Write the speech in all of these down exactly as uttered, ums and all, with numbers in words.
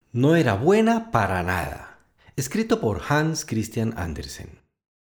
No era buena para nada. Escrito por Hans Christian Andersen.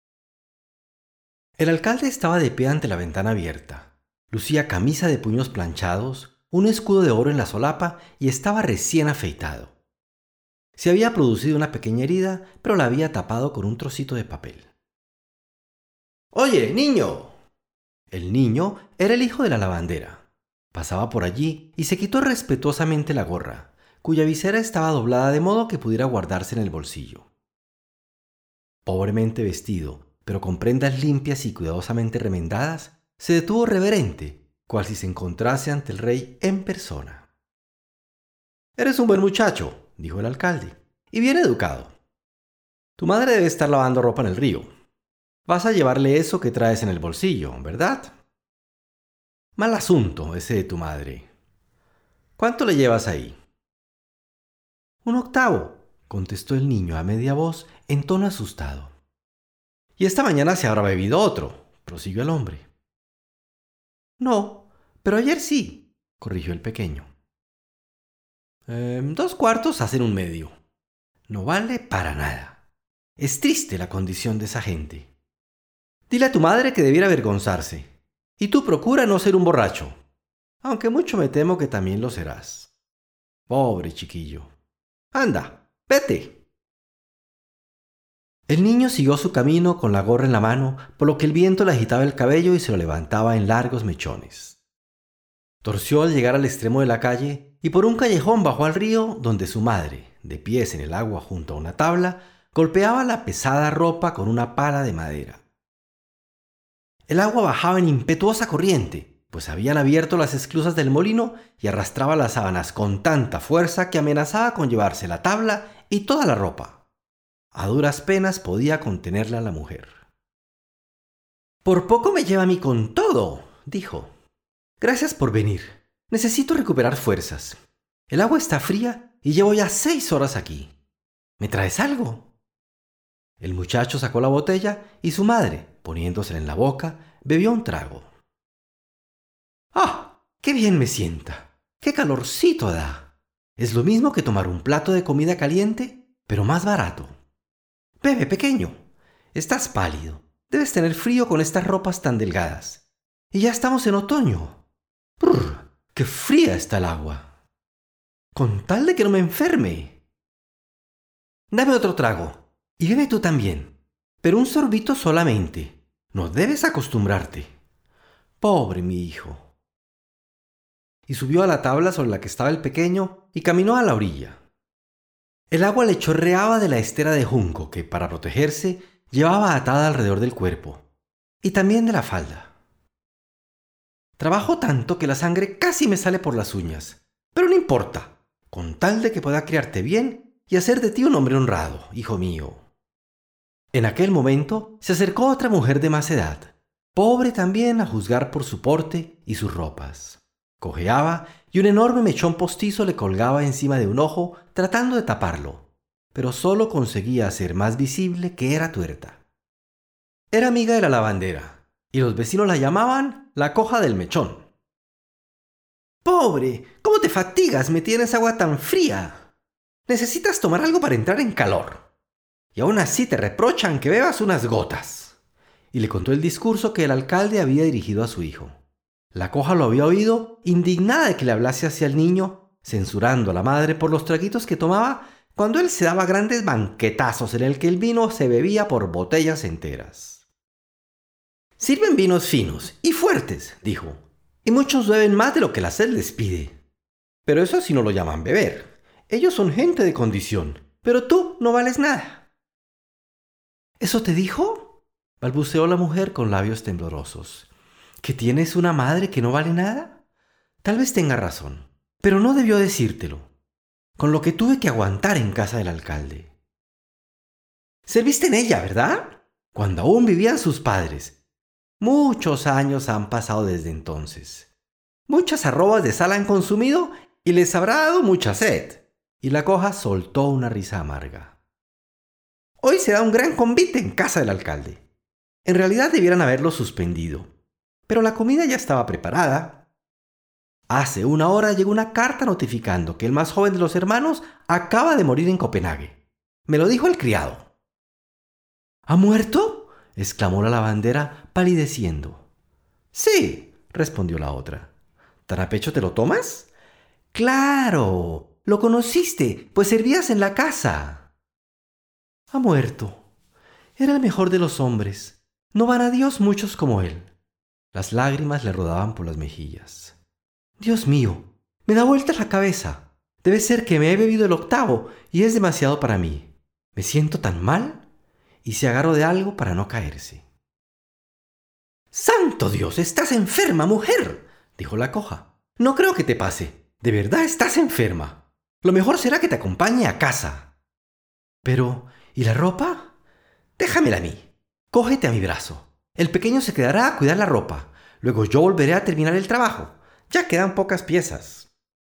El alcalde estaba de pie ante la ventana abierta. Lucía camisa de puños planchados, un escudo de oro en la solapa y estaba recién afeitado. Se había producido una pequeña herida, pero la había tapado con un trocito de papel. «¡Oye, niño!». El niño era el hijo de la lavandera. Pasaba por allí y se quitó respetuosamente la gorra, cuya visera estaba doblada de modo que pudiera guardarse en el bolsillo. Pobremente vestido, pero con prendas limpias y cuidadosamente remendadas, se detuvo reverente, cual si se encontrase ante el rey en persona. «Eres un buen muchacho», dijo el alcalde, «y bien educado. Tu madre debe estar lavando ropa en el río. Vas a llevarle eso que traes en el bolsillo, ¿verdad? Mal asunto ese de tu madre. ¿Cuánto le llevas ahí?» «Un octavo», contestó el niño a media voz en tono asustado. «Y esta mañana se habrá bebido otro», prosiguió el hombre. «No, pero ayer sí», corrigió el pequeño. Eh, dos cuartos hacen un medio. No vale para nada. Es triste la condición de esa gente. Dile a tu madre que debiera avergonzarse. Y tú procura no ser un borracho, aunque mucho me temo que también lo serás. Pobre chiquillo. Anda, vete». El niño siguió su camino con la gorra en la mano, por lo que el viento le agitaba el cabello y se lo levantaba en largos mechones. Torció al llegar al extremo de la calle y por un callejón bajó al río, donde su madre, de pies en el agua junto a una tabla, golpeaba la pesada ropa con una pala de madera. El agua bajaba en impetuosa corriente, pues habían abierto las esclusas del molino y arrastraba las sábanas con tanta fuerza que amenazaba con llevarse la tabla y toda la ropa. A duras penas podía contenerla la mujer. «Por poco me lleva a mí con todo», dijo. «Gracias por venir. Necesito recuperar fuerzas. El agua está fría y llevo ya seis horas aquí. ¿Me traes algo?». El muchacho sacó la botella y su madre, poniéndosela en la boca, bebió un trago. «¡Ah! ¡Qué bien me sienta! ¡Qué calorcito da! Es lo mismo que tomar un plato de comida caliente, pero más barato. Bebe, pequeño. Estás pálido. Debes tener frío con estas ropas tan delgadas. Y ya estamos en otoño. ¡Brr! ¡Qué fría está el agua! Con tal de que no me enferme. Dame otro trago. Y bebe tú también. Pero un sorbito solamente. No debes acostumbrarte. Pobre mi hijo». Y subió a la tabla sobre la que estaba el pequeño y caminó a la orilla. El agua le chorreaba de la estera de junco que, para protegerse, llevaba atada alrededor del cuerpo, y también de la falda. «Trabajo tanto que la sangre casi me sale por las uñas, pero no importa, con tal de que pueda criarte bien y hacer de ti un hombre honrado, hijo mío». En aquel momento se acercó otra mujer de más edad, pobre también a juzgar por su porte y sus ropas. Cojeaba y un enorme mechón postizo le colgaba encima de un ojo tratando de taparlo, pero solo conseguía hacer más visible que era tuerta. Era amiga de la lavandera, y los vecinos la llamaban la coja del mechón. «Pobre, ¿cómo te fatigas metida en esa agua tan fría? Necesitas tomar algo para entrar en calor. Y aún así te reprochan que bebas unas gotas». Y le contó el discurso que el alcalde había dirigido a su hijo. La coja lo había oído, indignada de que le hablase hacia el niño, censurando a la madre por los traguitos que tomaba cuando él se daba grandes banquetazos en el que el vino se bebía por botellas enteras. «Sirven vinos finos y fuertes», dijo, «y muchos beben más de lo que la sed les pide. Pero eso sí no lo llaman beber. Ellos son gente de condición, pero tú no vales nada». «¿Eso te dijo?», balbuceó la mujer con labios temblorosos. «¿Que tienes una madre que no vale nada? Tal vez tenga razón, pero no debió decírtelo, con lo que tuve que aguantar en casa del alcalde. Serviste en ella, ¿verdad? Cuando aún vivían sus padres. Muchos años han pasado desde entonces. Muchas arrobas de sal han consumido y les habrá dado mucha sed». Y la coja soltó una risa amarga. «Hoy se da un gran convite en casa del alcalde. En realidad debieran haberlo suspendido, pero la comida ya estaba preparada. Hace una hora llegó una carta notificando que el más joven de los hermanos acaba de morir en Copenhague. Me lo dijo el criado». «¿Ha muerto?», exclamó la lavandera, palideciendo. «Sí», respondió la otra. «¿Tan a pecho te lo tomas?». «Claro, lo conociste, pues servías en la casa». «Ha muerto. Era el mejor de los hombres. No van a Dios muchos como él». Las lágrimas le rodaban por las mejillas. «Dios mío, me da vueltas la cabeza. Debe ser que me he bebido el octavo y es demasiado para mí. Me siento tan mal». Y se agarró de algo para no caerse. «¡Santo Dios! ¡Estás enferma, mujer!», dijo la coja. «No creo que te pase. De verdad estás enferma. Lo mejor será que te acompañe a casa». «Pero, ¿y la ropa?». «Déjamela a mí. Cógete a mi brazo. El pequeño se quedará a cuidar la ropa. Luego yo volveré a terminar el trabajo. Ya quedan pocas piezas».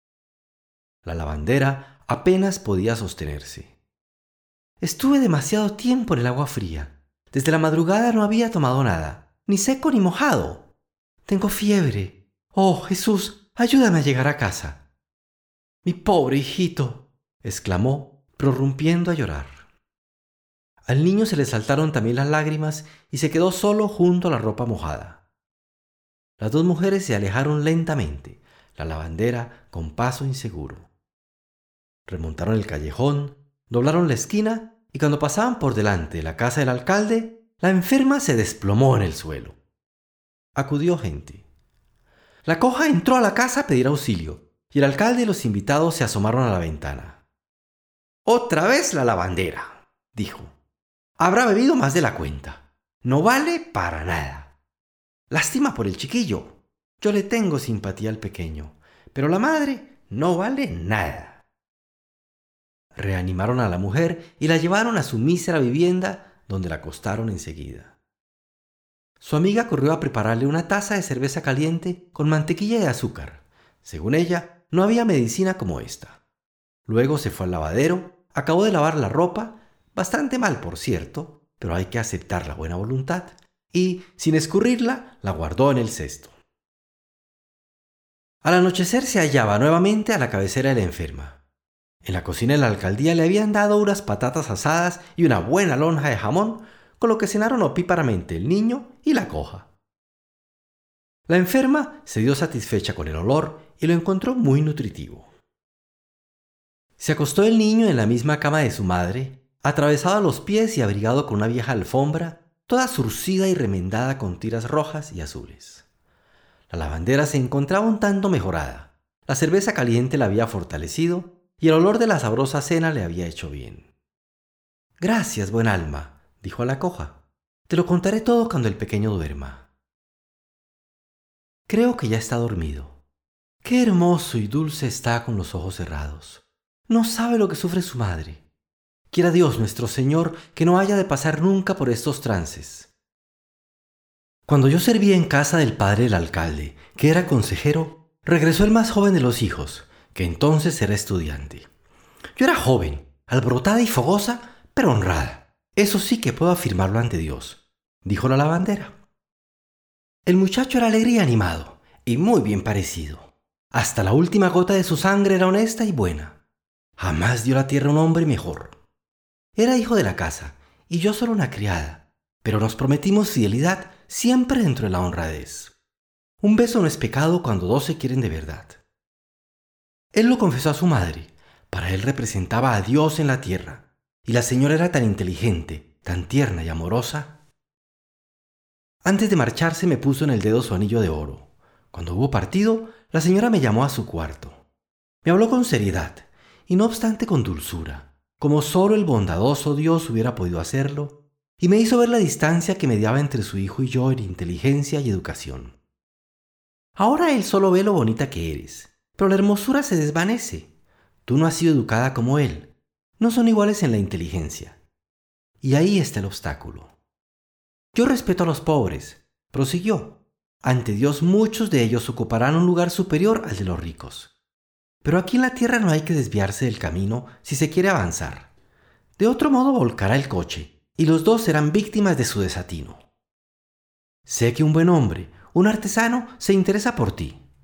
La lavandera apenas podía sostenerse. «Estuve demasiado tiempo en el agua fría. Desde la madrugada no había tomado nada, ni seco ni mojado. Tengo fiebre. Oh, Jesús, ayúdame a llegar a casa». «Mi pobre hijito», exclamó, prorrumpiendo a llorar. Al niño se le saltaron también las lágrimas y se quedó solo junto a la ropa mojada. Las dos mujeres se alejaron lentamente, la lavandera con paso inseguro. Remontaron el callejón, doblaron la esquina y cuando pasaban por delante de la casa del alcalde, la enferma se desplomó en el suelo. Acudió gente. La coja entró a la casa a pedir auxilio y el alcalde y los invitados se asomaron a la ventana. «Otra vez la lavandera», dijo. «Habrá bebido más de la cuenta. No vale para nada. Lástima por el chiquillo. Yo le tengo simpatía al pequeño, pero la madre no vale nada». Reanimaron a la mujer y la llevaron a su mísera vivienda, donde la acostaron enseguida. Su amiga corrió a prepararle una taza de cerveza caliente con mantequilla y azúcar. Según ella, no había medicina como esta. Luego se fue al lavadero, acabó de lavar la ropa, bastante mal por cierto, pero hay que aceptar la buena voluntad, y, sin escurrirla, la guardó en el cesto. Al anochecer se hallaba nuevamente a la cabecera de la enferma. En la cocina de la alcaldía le habían dado unas patatas asadas y una buena lonja de jamón, con lo que cenaron opíparamente el niño y la coja. La enferma se dio satisfecha con el olor y lo encontró muy nutritivo. Se acostó el niño en la misma cama de su madre, atravesado a los pies y abrigado con una vieja alfombra, toda zurcida y remendada con tiras rojas y azules. La lavandera se encontraba un tanto mejorada. La cerveza caliente la había fortalecido y el olor de la sabrosa cena le había hecho bien. «Gracias, buen alma», dijo a la coja. «Te lo contaré todo cuando el pequeño duerma». Creo que ya está dormido. Qué hermoso y dulce está con los ojos cerrados. No sabe lo que sufre su madre. Quiera Dios nuestro Señor que no haya de pasar nunca por estos trances. Cuando yo servía en casa del padre del alcalde, que era consejero, regresó el más joven de los hijos, que entonces era estudiante. Yo era joven, alborotada y fogosa, pero honrada. Eso sí que puedo afirmarlo ante Dios, dijo la lavandera. El muchacho era alegre y animado, y muy bien parecido. Hasta la última gota de su sangre era honesta y buena. Jamás dio la tierra a un hombre mejor. Era hijo de la casa, y yo solo una criada, pero nos prometimos fidelidad siempre dentro de la honradez. Un beso no es pecado cuando dos se quieren de verdad. Él lo confesó a su madre. Para él representaba a Dios en la tierra, y la señora era tan inteligente, tan tierna y amorosa. Antes de marcharse me puso en el dedo su anillo de oro. Cuando hubo partido, la señora me llamó a su cuarto. Me habló con seriedad, y no obstante con dulzura, como solo el bondadoso Dios hubiera podido hacerlo, y me hizo ver la distancia que mediaba entre su hijo y yo en inteligencia y educación. Ahora él solo ve lo bonita que eres, pero la hermosura se desvanece. Tú no has sido educada como él. No son iguales en la inteligencia. Y ahí está el obstáculo. Yo respeto a los pobres, prosiguió. Ante Dios muchos de ellos ocuparán un lugar superior al de los ricos. Pero aquí en la tierra no hay que desviarse del camino si se quiere avanzar. De otro modo volcará el coche, y los dos serán víctimas de su desatino. Sé que un buen hombre, un artesano, se interesa por ti.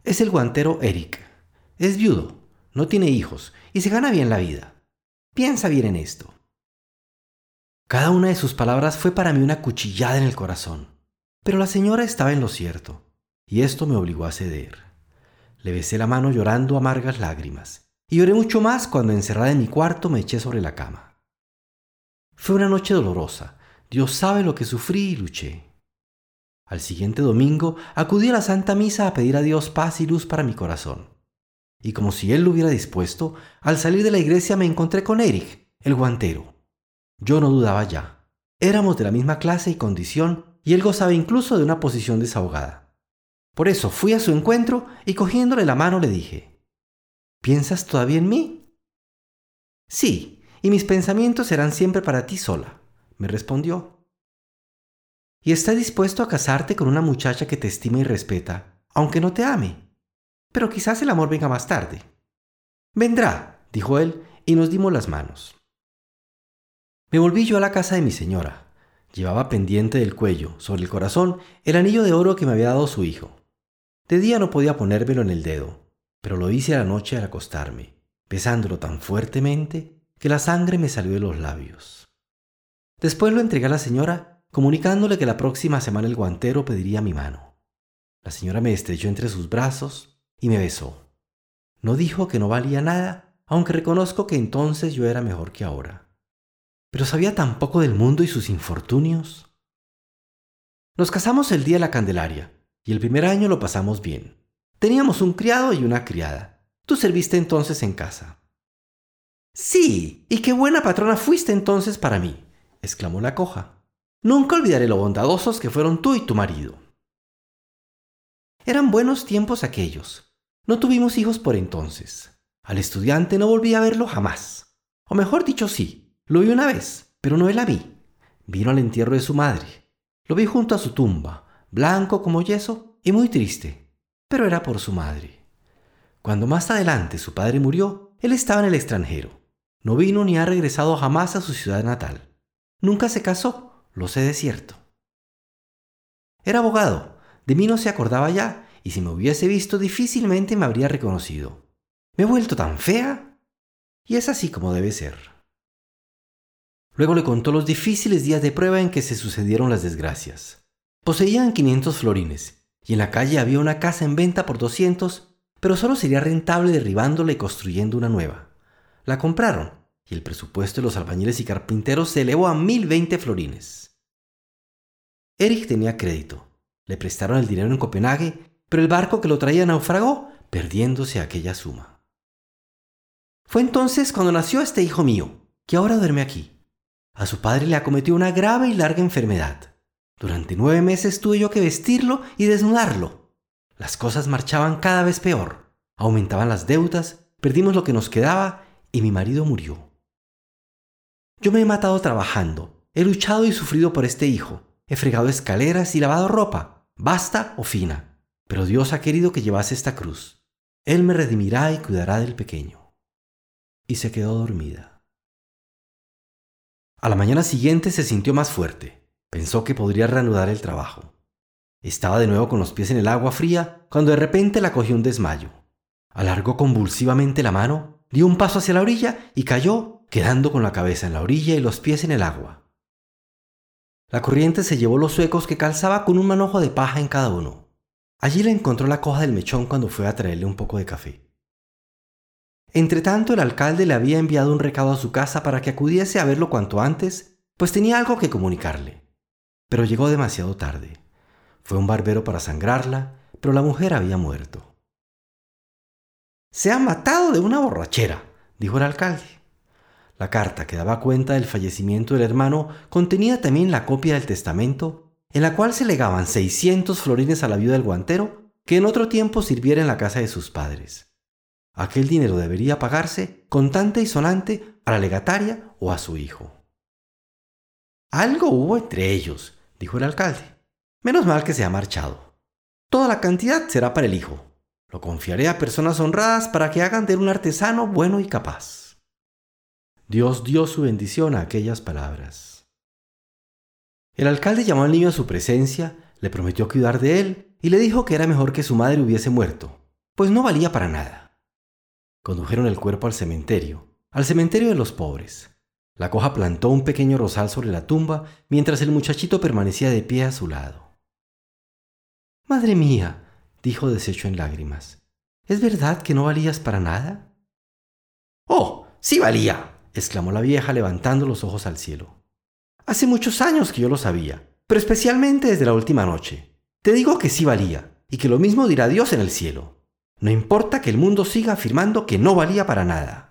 Es el guantero Eric. Es viudo, no tiene hijos y se gana bien la vida. Piensa bien en esto. Cada una de sus palabras fue para mí una cuchillada en el corazón. Pero la señora estaba en lo cierto, y esto me obligó a ceder. Le besé la mano llorando amargas lágrimas, y lloré mucho más cuando encerrada en mi cuarto me eché sobre la cama. Fue una noche dolorosa. Dios sabe lo que sufrí y luché. Al siguiente domingo acudí a la Santa Misa a pedir a Dios paz y luz para mi corazón. Y como si Él lo hubiera dispuesto, al salir de la iglesia me encontré con Eric, el guantero. Yo no dudaba ya. Éramos de la misma clase y condición, y él gozaba incluso de una posición desahogada. Por eso fui a su encuentro y cogiéndole la mano le dije: ¿piensas todavía en mí? Sí, y mis pensamientos serán siempre para ti sola, me respondió. ¿Y estás dispuesto a casarte con una muchacha que te estima y respeta, aunque no te ame? Pero quizás el amor venga más tarde. Vendrá, dijo él, y nos dimos las manos. Me volví yo a la casa de mi señora. Llevaba pendiente del cuello, sobre el corazón, el anillo de oro que me había dado su hijo. De día no podía ponérmelo en el dedo, pero lo hice a la noche al acostarme, besándolo tan fuertemente que la sangre me salió de los labios. Después lo entregué a la señora, comunicándole que la próxima semana el guantero pediría mi mano. La señora me estrechó entre sus brazos y me besó. No dijo que no valía nada, aunque reconozco que entonces yo era mejor que ahora. Pero sabía tan poco del mundo y sus infortunios. Nos casamos el día de la Candelaria, y el primer año lo pasamos bien. Teníamos un criado y una criada. Tú serviste entonces en casa. Sí, y qué buena patrona fuiste entonces para mí, exclamó la coja. Nunca olvidaré lo bondadosos que fueron tú y tu marido. Eran buenos tiempos aquellos. No tuvimos hijos por entonces. Al estudiante no volví a verlo jamás. O mejor dicho, sí. Lo vi una vez, pero no él la vi. Vino al entierro de su madre. Lo vi junto a su tumba, blanco como yeso y muy triste, pero era por su madre. Cuando más adelante su padre murió, él estaba en el extranjero. No vino ni ha regresado jamás a su ciudad natal. Nunca se casó, lo sé de cierto. Era abogado, de mí no se acordaba ya, y si me hubiese visto difícilmente me habría reconocido. ¿Me he vuelto tan fea? Y es así como debe ser. Luego le contó los difíciles días de prueba en que se sucedieron las desgracias. Poseían quinientos florines, y en la calle había una casa en venta por doscientos, pero solo sería rentable derribándola y construyendo una nueva. La compraron, y el presupuesto de los albañiles y carpinteros se elevó a mil veinte florines. Eric tenía crédito. Le prestaron el dinero en Copenhague, pero el barco que lo traía naufragó, perdiéndose aquella suma. Fue entonces cuando nació este hijo mío, que ahora duerme aquí. A su padre le acometió una grave y larga enfermedad. Durante nueve meses tuve yo que vestirlo y desnudarlo. Las cosas marchaban cada vez peor. Aumentaban las deudas, perdimos lo que nos quedaba y mi marido murió. Yo me he matado trabajando, he luchado y sufrido por este hijo, he fregado escaleras y lavado ropa, basta o fina, pero Dios ha querido que llevase esta cruz. Él me redimirá y cuidará del pequeño. Y se quedó dormida. A la mañana siguiente se sintió más fuerte. Pensó que podría reanudar el trabajo. Estaba de nuevo con los pies en el agua fría cuando de repente la cogió un desmayo. Alargó convulsivamente la mano, dio un paso hacia la orilla y cayó, quedando con la cabeza en la orilla y los pies en el agua. La corriente se llevó los zuecos que calzaba con un manojo de paja en cada uno. Allí le encontró la coja del mechón cuando fue a traerle un poco de café. Entretanto, el alcalde le había enviado un recado a su casa para que acudiese a verlo cuanto antes, pues tenía algo que comunicarle. Pero llegó demasiado tarde. Fue un barbero para sangrarla, pero la mujer había muerto. «Se ha matado de una borrachera», dijo el alcalde. La carta que daba cuenta del fallecimiento del hermano contenía también la copia del testamento, en la cual se legaban seiscientos florines a la viuda del guantero, que en otro tiempo sirviera en la casa de sus padres. Aquel dinero debería pagarse contante y sonante a la legataria o a su hijo. «Algo hubo entre ellos», dijo el alcalde. «Menos mal que se ha marchado. Toda la cantidad será para el hijo. Lo confiaré a personas honradas para que hagan de él un artesano bueno y capaz». Dios dio su bendición a aquellas palabras. El alcalde llamó al niño a su presencia, le prometió cuidar de él y le dijo que era mejor que su madre hubiese muerto, pues no valía para nada. Condujeron el cuerpo al cementerio, al cementerio de los pobres. La coja plantó un pequeño rosal sobre la tumba mientras el muchachito permanecía de pie a su lado. «Madre mía», dijo deshecho en lágrimas, «¿es verdad que no valías para nada?» «Oh, sí valía», exclamó la vieja levantando los ojos al cielo. «Hace muchos años que yo lo sabía, pero especialmente desde la última noche. Te digo que sí valía, y que lo mismo dirá Dios en el cielo. No importa que el mundo siga afirmando que no valía para nada».